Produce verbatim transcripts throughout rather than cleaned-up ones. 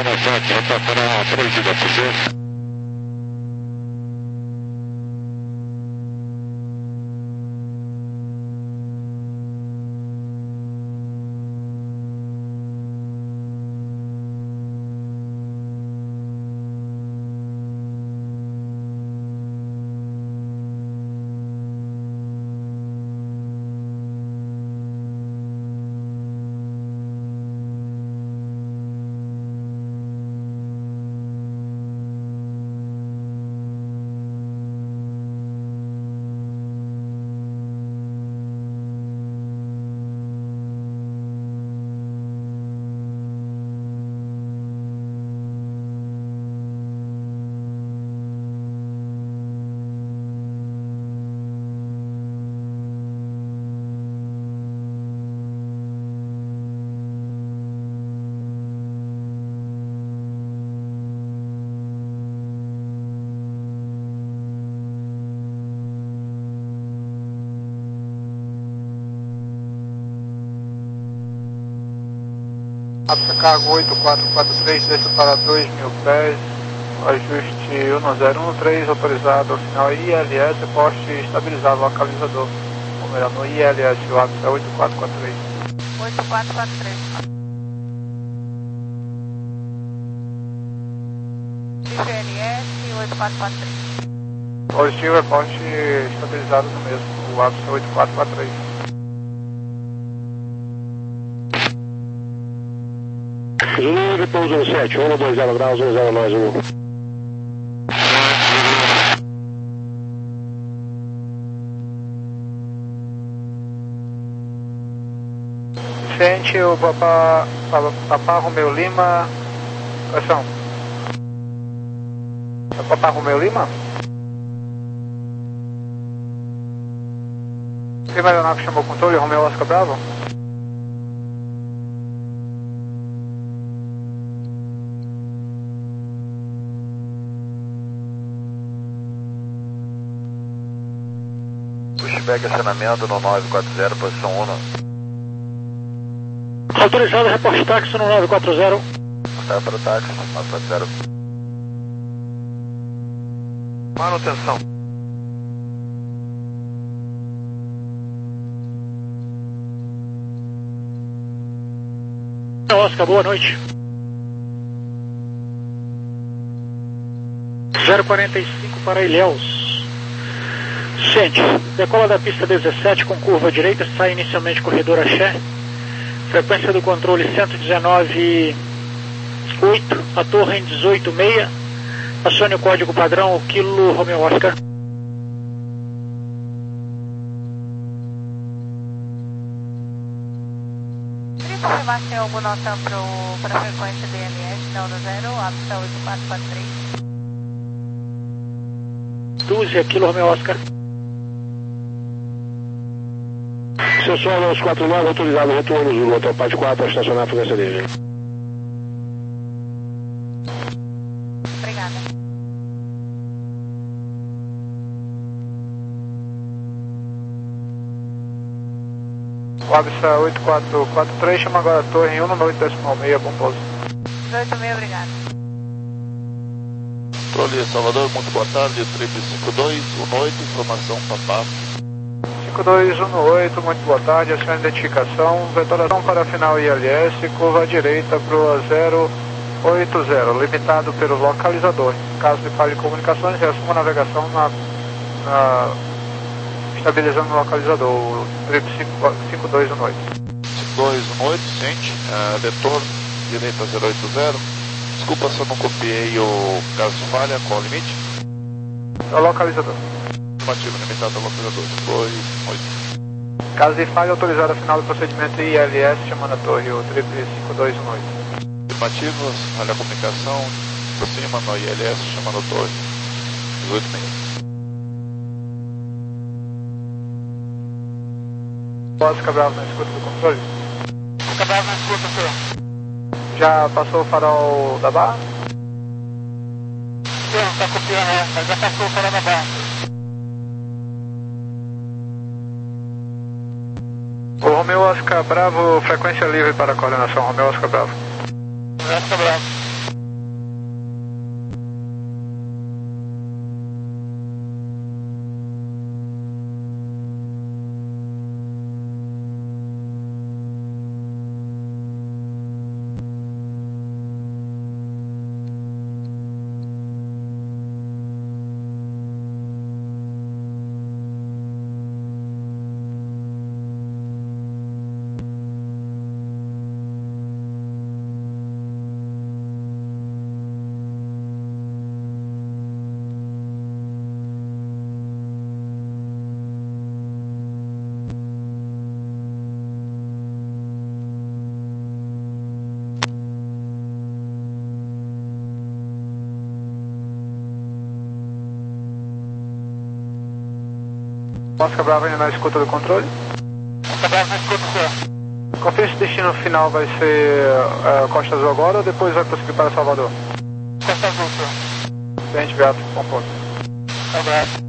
zero sete, rota para três I F C. Apta cargo oito quatro quatro três, desce para dois mil pés, ajuste um zero um três, autorizado ao sinal I L S, poste estabilizado, localizador. Número no I L S, o apta é oito quatro quatro três. oito quatro quatro três. I L S, oito quatro quatro três. Positivo, é poste estabilizado no mesmo, o apta é oito quatro quatro três. Zulu, pouso sete, um dois zero graus, um zero mais um. Sente o Papá, Papá Romeu Lima, ação. É Papá Romeu Lima? Quem vai aeronave chamou o controle, Romeu Oscar Bravo? Pushback acionamento no nove quatro zero, posição um. Autorizado, reporte táxi no nove quatro zero. Está para o táxi, nove quatro zero. Manutenção. Oscar, boa noite. zero quarenta e cinco para Ilhéus. Sente, decola da pista dezessete com curva direita, sai inicialmente corredor Axé. Frequência do controle cento e dezenove ponto oito, a torre em dezoito ponto seis. Acione o código padrão, o quilo Romeo Oscar. Queria confirmar se tem algum notão para a frequência D M S, não no zero, apta oito quatro quatro três. doze, a quilo Romeo Oscar. Seu solo aos quatro nove, autorizado retorno, Zulu, hotel Paz quatro, a estacionar a frequência dele. Obrigada. O Absa oito quatro quatro três, chama agora a torre em um oito decimal seis, bom pouso. dezoito seis, obrigada. Controle Salvador, muito boa tarde, trip cinco dois um oito, informação Papá. cinco dois um oito, muito boa tarde, acione identificação, vetoração para final I L S, curva à direita para o zero oito zero, limitado pelo localizador. Em caso de falha de comunicações, reassuma a navegação na, na, estabilizando o localizador, o trip cinco dois um oito. cinco dois um oito, sente, uh, vetor, direita zero oito zero. Desculpa se eu não copiei o caso de falha, qual o limite? É o localizador. Informativo limitado ao localizador, dois oito. Caso de falha, autorizado a final do procedimento I L S, chamando a torre, o trip cinco dois um oito. Afirmativos, falha a comunicação, por cima no I L S, chamando a torre, dezoito seis. Oscar Bravo na escuta do controle? Oscar Bravo na escuta, senhor. Já passou o farol da barra? Sim, está copiando essa, já passou o farol da barra. O Romeu Oscar Bravo, frequência livre para a coordenação, Romeu Oscar Bravo. Oscar Bravo. Oscar Bravo ainda na escuta do controle. Oscar Bravo na escuta, senhor. Confirme se o destino final vai ser uh, Costa Azul agora ou depois vai prosseguir para Salvador? Costa Azul, senhor. Cliente Beato, bom ponto. Abraço.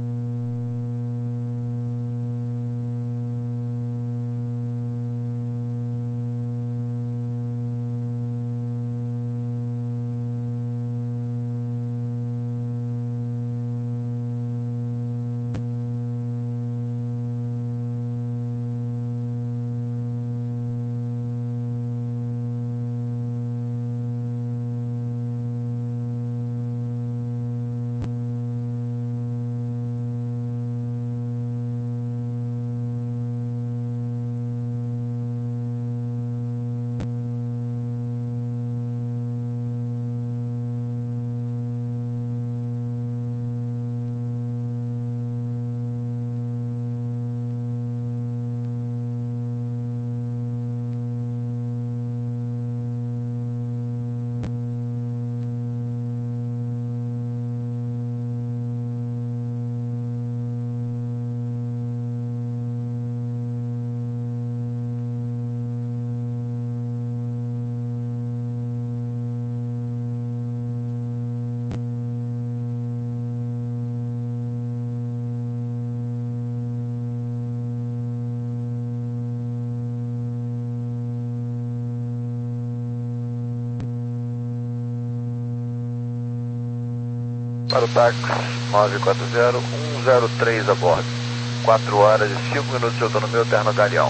Para o táxi nove quatro zero um zero três a bordo. quatro horas e cinco minutos de autonomia, Eterno Galeão.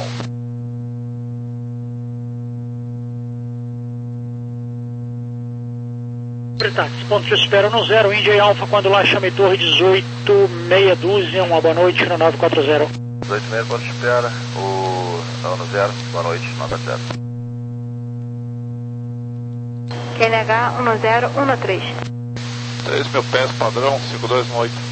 Táxi, ponto de espera no zero, India Alpha, quando lá chame Torre dezoito, meia dúzia, uma boa noite no nove quatro zero. dezoito e meia, ponto de espera, o não, no zero, boa noite, nove zero. Q N H um zero um três. três mil pés, padrão, cinco dois um oito.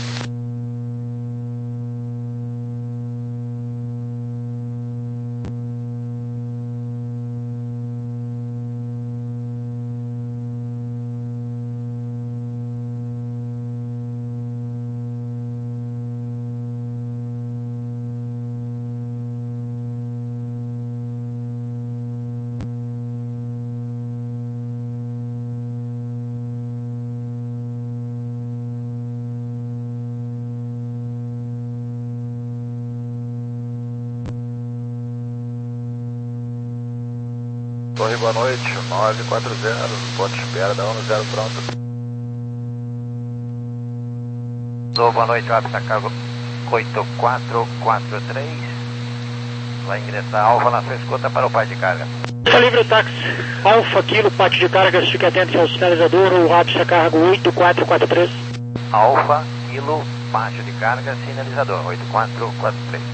Torre, boa noite, nove quatro zero, ponto de espera da um zero pronto. Alô, boa noite, Alpha Cargo oito quatro quatro três. Vai ingressar Alfa na sua escuta para o pai de carga. Tá livre o táxi, Alfa Kilo, pátio de cargas, fique atento ao sinalizador, o Rapsa Cargo oito quatro quatro três. Alfa Kilo, pátio de carga, sinalizador oito quatro quatro três.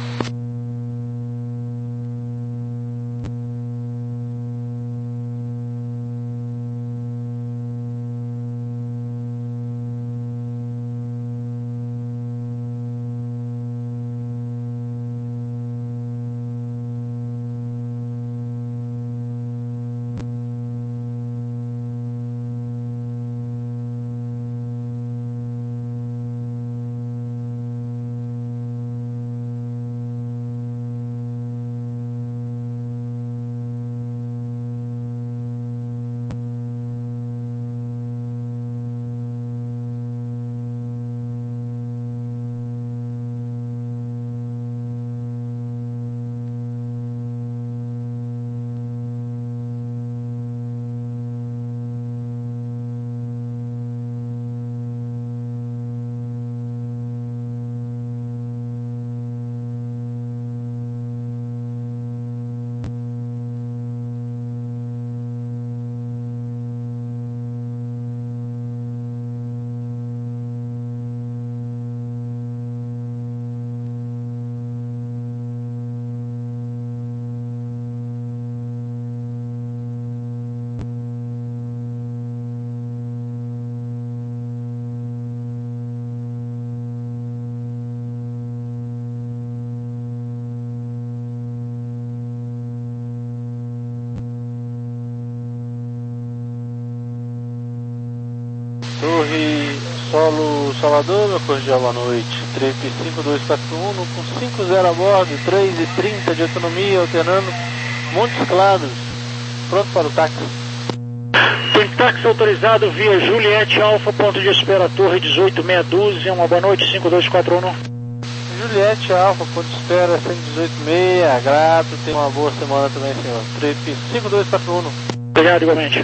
Torre Solo Salvador, meu cordial boa noite. Trip cinco dois quatro um com cinco zero a bordo, três e trinta de autonomia, alternando Montes Claros. Pronto para o táxi. Tem táxi autorizado via Juliette Alfa, ponto de espera, Torre dezoito meia dúzia. Uma boa noite, cinco dois quatro um. Juliette Alfa, ponto de espera, cento e dezoito meia, grato, tenha uma boa semana também, senhor. Trip cinco dois quatro um. Obrigado, igualmente.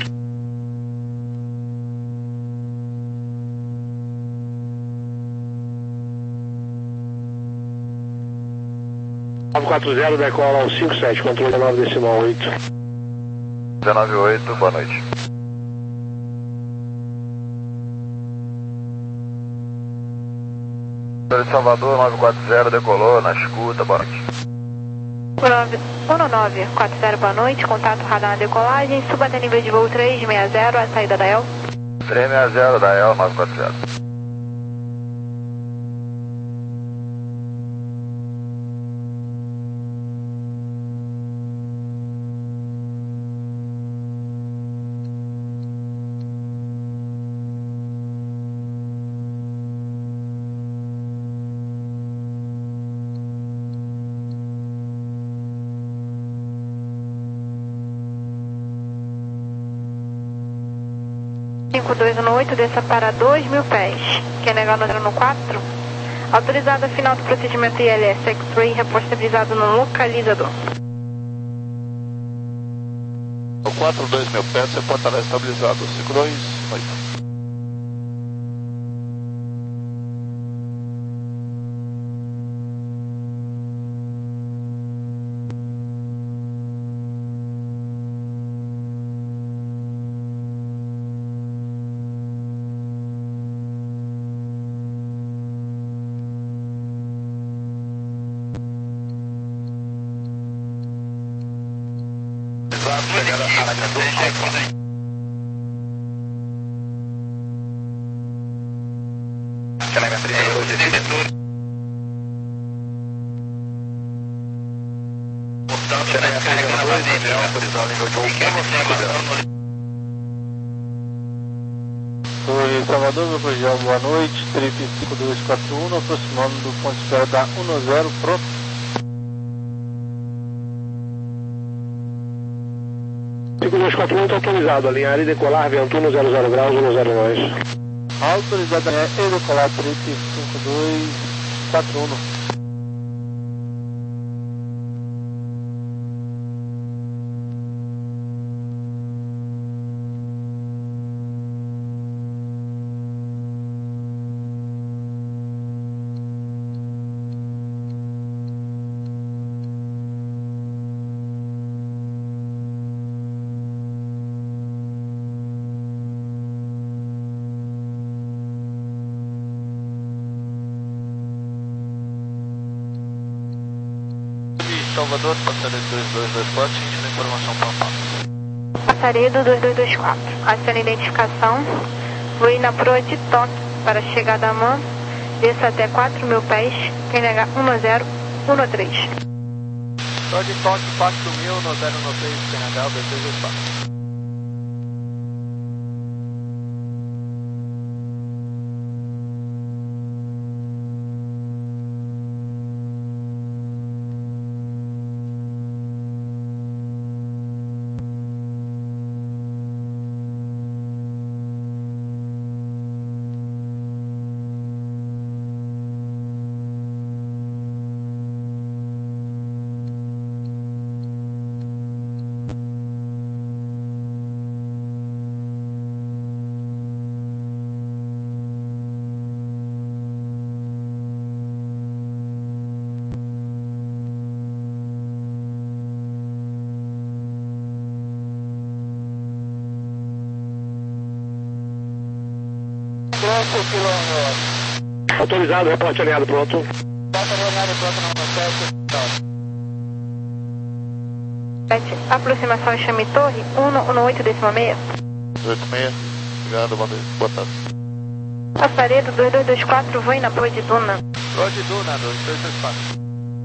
nove quatro zero, decola ao cinco sete, controle dezenove decimal oito. dezenove oito, boa noite. De Salvador, nove quatro zero, decolou, na escuta, boa noite. um nove quatro zero, boa noite, contato radar na decolagem, suba até nível de voo três seis zero, a saída da E L. três seis zero da E L, nove quatro zero. cinco dois um oito, desça para dois mil pés. Quer negar no no quatro? Autorizado final do procedimento I L S X-Ray, repostabilizado no localizador. O quatro dois mil pés, você pode estar estabilizado, cinco dois oito. Oi, Salvador, meu cordial boa noite. Trip cinco dois quatro um, aproximando do ponto de espera da dezesseis, pronto. cinco dois quatro um está autorizado, alinhar e decolar, vento um zero zero graus, um zero nós. Autorizado é decolar, Trip cinco dois quatro um. Salvador, passaredo dois dois dois quatro, sentindo informação Pampa. Passaredo dois dois dois quatro, aciona identificação, voe na proa de toque para chegada a mão, desça até quatro mil pés, quem negar um zero um três. Proa de toque quatro mil, um zero um três, quem negar dois dois dois quatro. Autorizado, reporte alinhado, pronto. Aproximação Chame Torre, um oito décima meia. oito meia, obrigado, boa tarde. Passaredo dois dois dois quatro, voe na proa de Duna. Proa de Duna, dois dois dois quatro.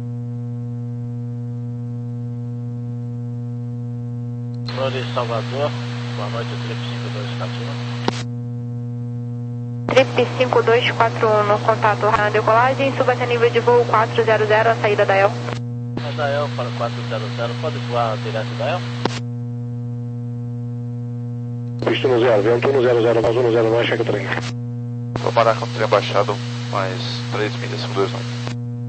Proa de Salvador, boa noite, Trip cinco dois quatro um. Trip P cinco dois quatro um no contato na decolagem, suba até nível de voo quatro zero zero, a saída da E L. A da E L para quatro zero zero, pode voar direto da E L? Pista no zero, vento no zero zero, mais um no zero nove, checa o trem. Vou parar com o trem abaixado mais três milhas, cinco dois nove.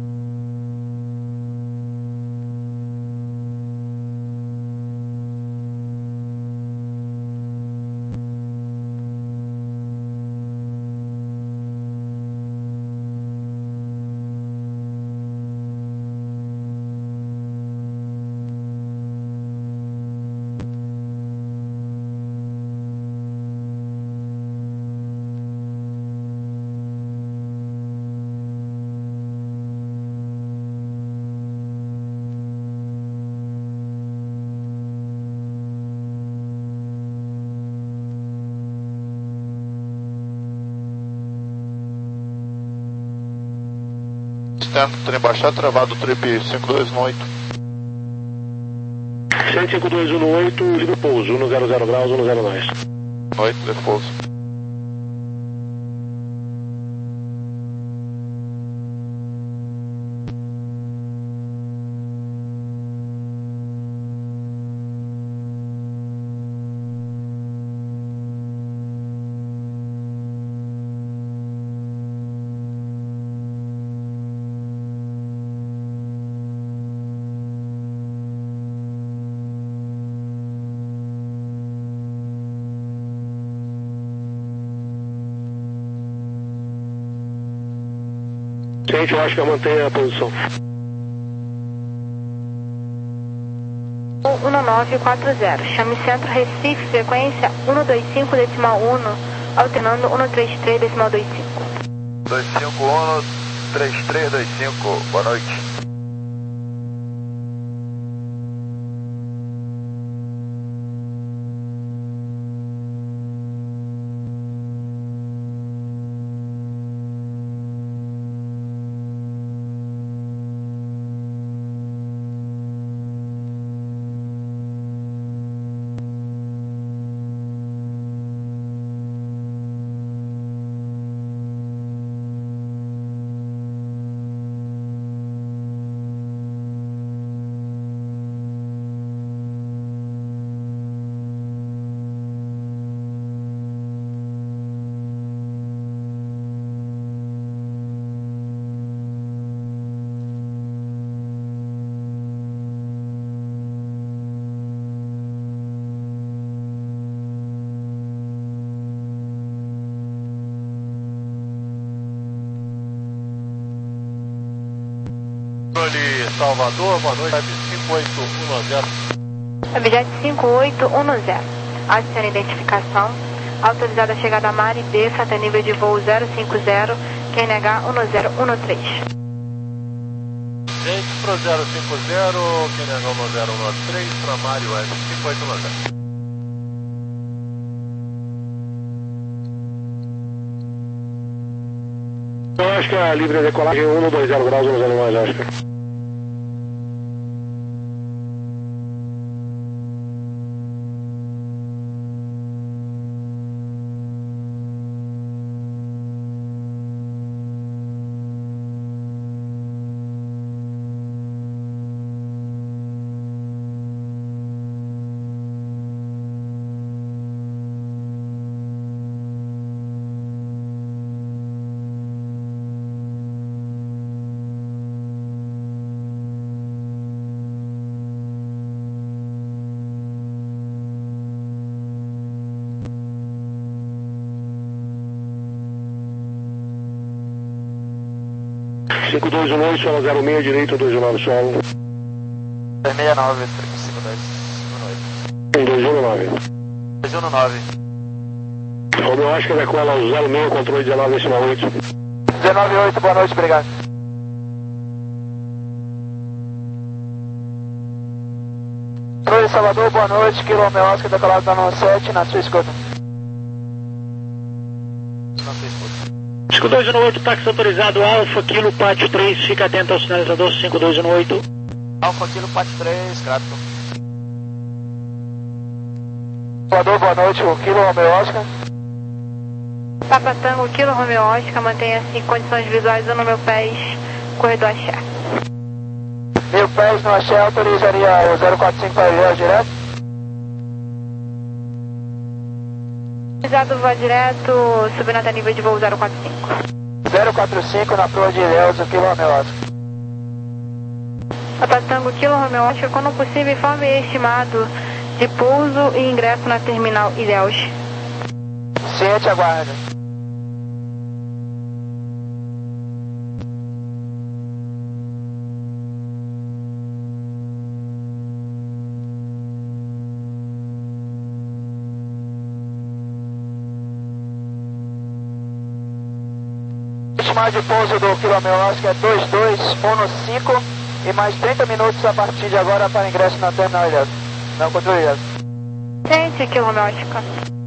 Tento trem baixar, travado trip cinco dois um oito. sete cinco dois um oito, livre pouso, um no zero zero graus, um no zero nove. oito, livre pouso. Gente, eu acho que eu mantenho a posição. um nove quatro zero, chame centro Recife, frequência um dois cinco decimal um, alternando um três três decimal dois cinco. dois cinco um, três três dois cinco, boa noite. Salvador, boa noite, cinco oito um zero. Objeto cinco oito um zero, adicione identificação, autorizada a chegada a mar e desça até nível de voo zero cinco zero, Q N H um zero um três. Gente, pro zero cinco zero, Q N H um zero um três, para Mário West, cinco oito um zero. Eu acho que a livre decolagem é um no dois zero graus, um no zero mais, acho que. cinco dois um oito, solo zero seis, direito, dois um nove, solo. seis seis nove, cinco dois um oito. um dois um nove. dois um nove. Romeu Oscar, decola ao zero seis, controle dezenove decimal oito. dezenove oito, boa noite, obrigado. Oi, Salvador, boa noite, Kilo Romeu Oscar, decolado da nove sete, na sua escuta. Na sua escuta. cinco dois um oito, táxi autorizado, Alfa, Kilo, Pátio três, fica atento ao sinalizador cinco dois um oito. Alfa, Kilo, Pátio três, grato. Salvador, boa noite, o Kilo Romeu Oscar. Papa Tango, Kilo Romeo Oscar, mantenha-se em condições visuais no meu pés, corredor Axé. Mil pés no Axé, autorizaria o zero quatro cinco para Ilhéus direto? Autorizado voar direto, subindo até nível de voo zero quatro cinco. zero quatro cinco na proa de Ilhéus, o Kilo Romeo Oscar. Papa Tango, Kilo Romeo Oscar, quando possível, informe estimado de pouso e ingresso na terminal Ilhéus. Ciente, aguarda. Estimado de pouso do Kilo Romeo Oscar é dois dois um cinco e mais trinta minutos a partir de agora para ingresso na terminal Ilhéus. Não, controle Ilhéus. Ciente, Kilo Romeo Oscar.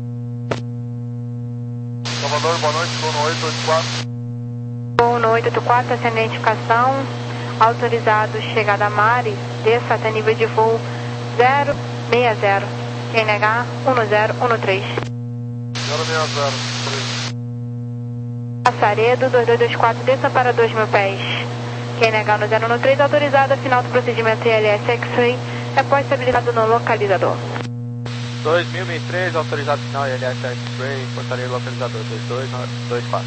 Salvador, boa noite, voo no oito oito quatro. Voo no oito oito quatro, essa identificação, autorizado chegada a Mari, desça até nível de voo zero seis zero. Quem negar, um zero um três. zero seis zero, três. Passaredo, dois dois dois quatro, desça para dois mil pés. Quem negar no zero um três, autorizado, final do procedimento I L S X-Ray, após estabilizado no localizador. dois mil e três, autorizado final I L S X-Ray, portaria localizador dois dois dois quatro.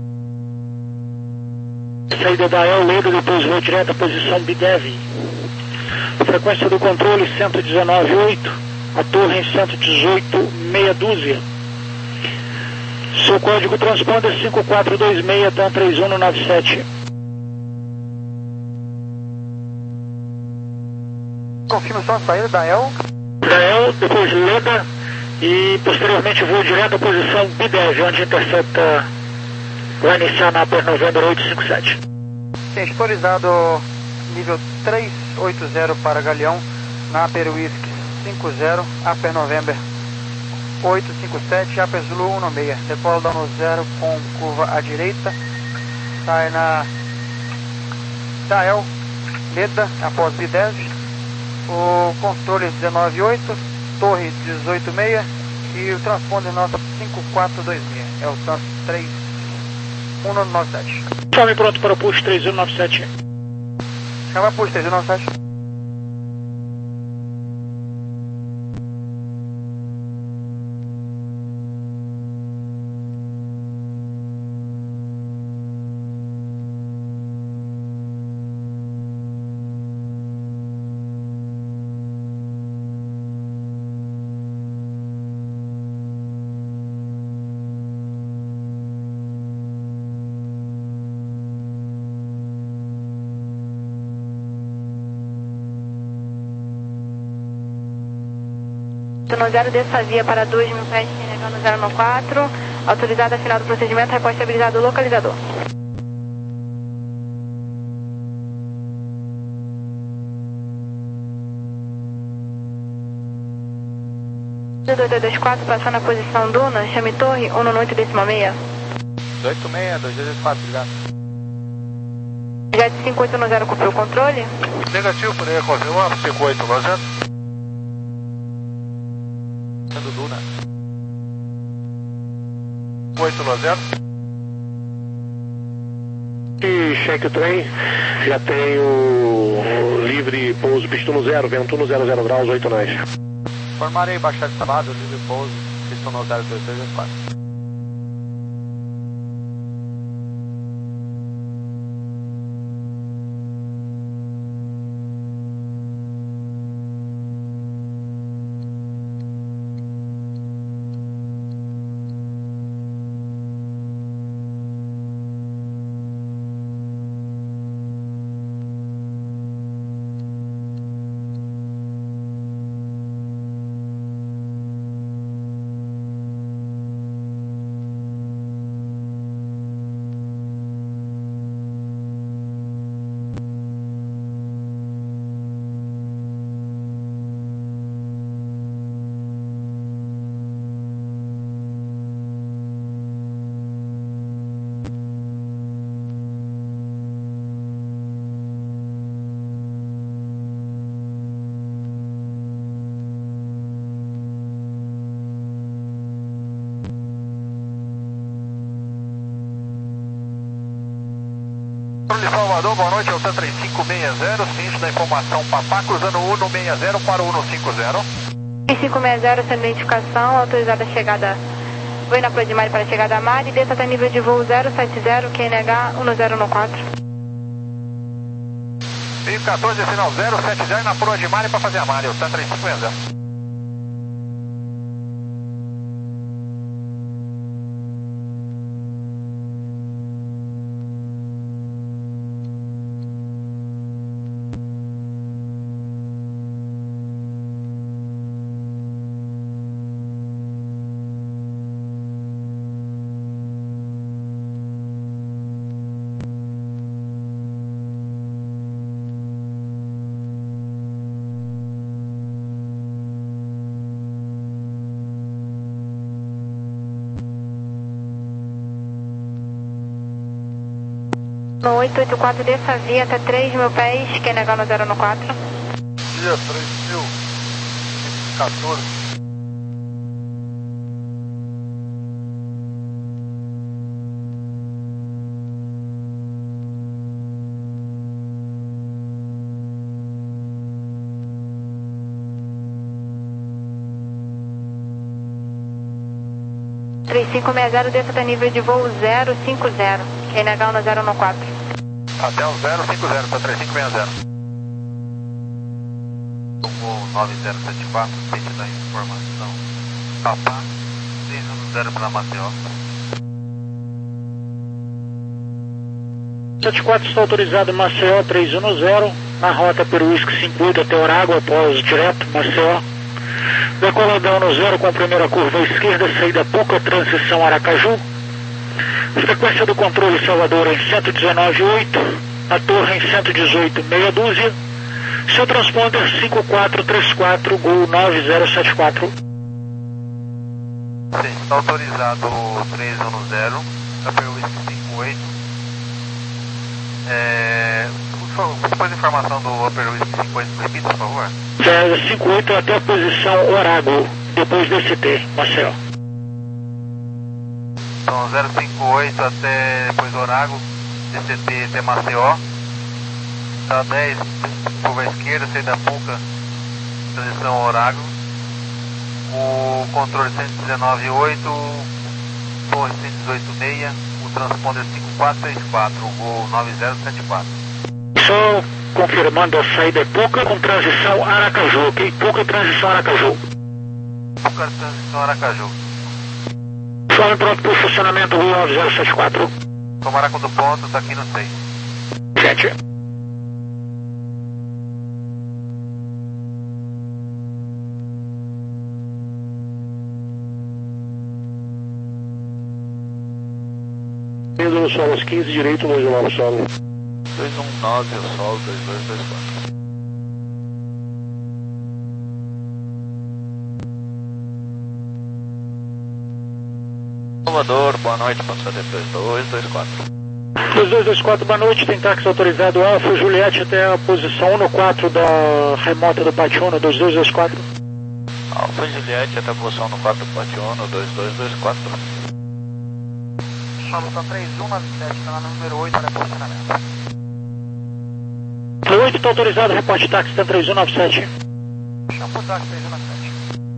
Saída da El Leda, depois voo direto à posição B D E V. Frequência do controle cento e dezenove ponto oito, a torre em cento e dezoito, meia dúzia. Seu código transponder cinco quatro dois seis, TAM três um nove sete. Confirmação de saída da El. Da El, depois Leda e posteriormente voo direto à posição B D E V, onde intercepta vai iniciar na Upper November oito cinco sete. Sim, autorizado nível trezentos e oitenta para Galeão, na Upper Whisky cinco zero, Upper November oito cinco sete, Upper Zulu um seis. Decola dano zero com curva à direita, sai na Dael, Leda, após B D E V, o controle dezenove oito, torre dezoito seis e o transponder nosso cinco quatro dois seis, é o trans três um nove sete. Chame pronto para o push três um nove sete. Chama push três um nove sete. No zero dessa via para dois mil pés, no zero um quatro, autorizado a final do procedimento, repós estabilizado o localizador. dois dois dois quatro, passando a posição Duna, chame torre, um no oito decimal seis. oito seis, dois dois quatro, obrigado. Jet cinco oito zero cumpriu o controle? Negativo, poderia confirmar, cinco oito nove zero. Do Duna. oito nove zero. E cheque o trem, já tenho livre pouso pistono zero, vento no zero zero graus, oito nós. Formarei baixado sábado, livre pouso, pistono zero dois dois quatro. De Salvador, boa noite, Alta três cinco seis zero, ciente da informação Papá, cruzando um um seis zero para um um cinco zero. três cinco seis zero, sem identificação, autorizada a chegada, vou na Proa de Mari para a chegada a Mari, desça até nível de voo zero sete zero, Q N H um zero um quatro. Rio quatorze, sinal zero sete zero na Proa de Mari para fazer a Mari, Alta três cinco seis zero. No oito oito quatro, desça a via até três mil pés, Q N H um zero um quatro. Dia três mil e quatorze. três cinco seis zero, desça até nível de voo zero cinco zero, Q N H um zero um quatro. Até o zero cinco zero, para três cinco seis zero. Voo nove zero sete quatro, ciente da informação Papá, três um zero para Maceió. sete quatro está autorizado Maceió três um zero, na rota Peruísque cinco oito até Orago, após direto Maceió. Decoladão no zero com a primeira curva à esquerda, saída pouca, transição Aracaju. Frequência do controle Salvador em cento e dezenove ponto oito, a torre em cento e dezoito, meia dúzia. Seu transponder cinco quatro três quatro, Gol nove zero sete quatro. Sim, está autorizado três um zero, a Peruísque cinco oito. É, depois a informação do Upper Whisky cinco oito, repita, por favor. É, cinco oito até a posição Orago, depois desse T, Maceió. Então zero cinco oito até depois Orago, D C T até Maceió. Tá dez, curva à esquerda, saída pouca, transição Orago. O controle cento e dezenove ponto oito, torre cento e dezoito ponto seis, o transponder cinco quatro três quatro, o Gol nove zero sete quatro. Só confirmando a saída é pouca com transição Aracaju, ok? Pouca transição Aracaju. Pouca transição Aracaju. Só pronto para o funcionamento Gol nove zero sete quatro. Tomaraco do ponto, tá aqui no seis. Gente. Pedro Solos quinze, direito, dois um nove solo. dois um nove, o solo, dois dois dois quatro. Salvador, boa noite, passageiro dois dois dois quatro. dois dois dois quatro, boa noite, tem táxi autorizado Alfa Juliette até a posição um no quatro da remota do Patiuno, dois dois dois quatro. Alfa Juliette até a posição no quatro do Patiuno, dois dois dois quatro. Solução três um nove sete, está lá no número oito para posicionamento. oito está autorizado, reporte táxi três um nove sete. Chama o táxi três um nove sete.